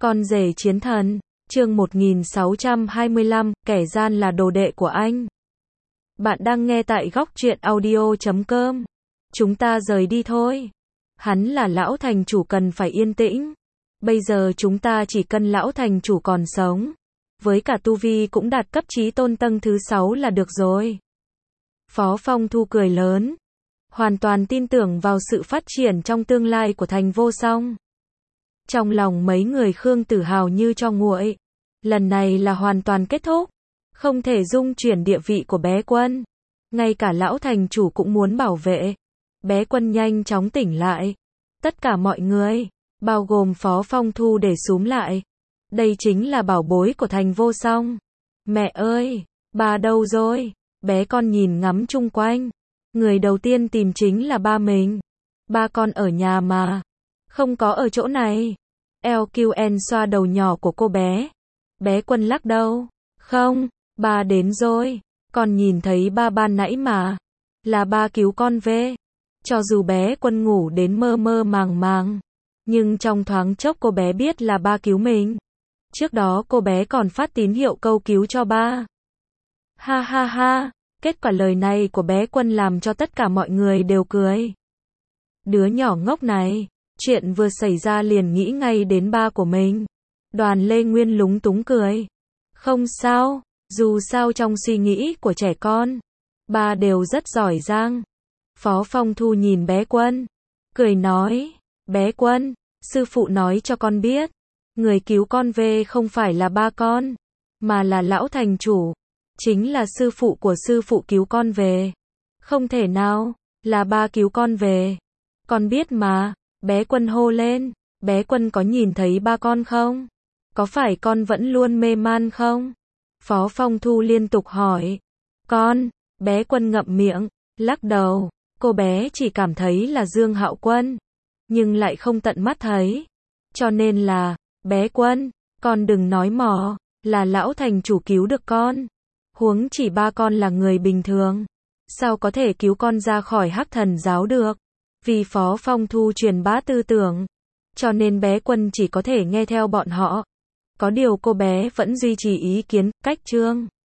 Con rể chiến thần, chương 1625, kẻ gian là đồ đệ của anh. Bạn đang nghe tại góc truyện audio.com. Chúng ta rời đi thôi. Hắn là lão thành chủ cần phải yên tĩnh. Bây giờ chúng ta chỉ cần lão thành chủ còn sống. Với cả tu vi cũng đạt cấp chí tôn tầng thứ 6 là được rồi. Phó Phong Thu cười lớn. Hoàn toàn tin tưởng vào sự phát triển trong tương lai của thành vô song. Trong lòng mấy người Khương Tử Hào như cho nguội. Lần này là hoàn toàn kết thúc. Không thể dung chuyển địa vị của bé Quân. Ngay cả lão thành chủ cũng muốn bảo vệ. Bé Quân nhanh chóng tỉnh lại. Tất cả mọi người, bao gồm Phó Phong Thu để xúm lại. Đây chính là bảo bối của thành vô song. Mẹ ơi, ba đâu rồi? Bé con nhìn ngắm chung quanh. Người đầu tiên tìm chính là ba mình. Ba con ở nhà mà. Không có ở chỗ này. LQN xoa đầu nhỏ của cô bé. Bé Quân lắc đầu. Không, ba đến rồi. Con nhìn thấy ba ban nãy mà. Là ba cứu con về. Cho dù bé Quân ngủ đến mơ mơ màng màng. Nhưng trong thoáng chốc cô bé biết là ba cứu mình. Trước đó cô bé còn phát tín hiệu câu cứu cho ba. Ha ha ha. Kết quả lời này của bé Quân làm cho tất cả mọi người đều cười. Đứa nhỏ ngốc này. Chuyện vừa xảy ra liền nghĩ ngay đến ba của mình. Đoàn Lê Nguyên lúng túng cười. Không sao, dù sao trong suy nghĩ của trẻ con, ba đều rất giỏi giang. Phó Phong Thu nhìn bé Quân, cười nói, bé Quân, sư phụ nói cho con biết, người cứu con về không phải là ba con, mà là lão thành chủ, chính là sư phụ của sư phụ cứu con về. Không thể nào, là ba cứu con về. Con biết mà. Bé Quân hô lên, bé Quân có nhìn thấy ba con không? Có phải con vẫn luôn mê man không? Phó Phong Thu liên tục hỏi. Con, bé Quân ngậm miệng, lắc đầu, cô bé chỉ cảm thấy là Dương Hạo Quân, nhưng lại không tận mắt thấy. Cho nên là, bé Quân, con đừng nói mỏ, là lão thành chủ cứu được con. Huống chỉ ba con là người bình thường, sao có thể cứu con ra khỏi Hắc Thần giáo được? Vì Phó Phong Thu truyền bá tư tưởng, cho nên bé Quân chỉ có thể nghe theo bọn họ. Có điều cô bé vẫn duy trì ý kiến, cách chương.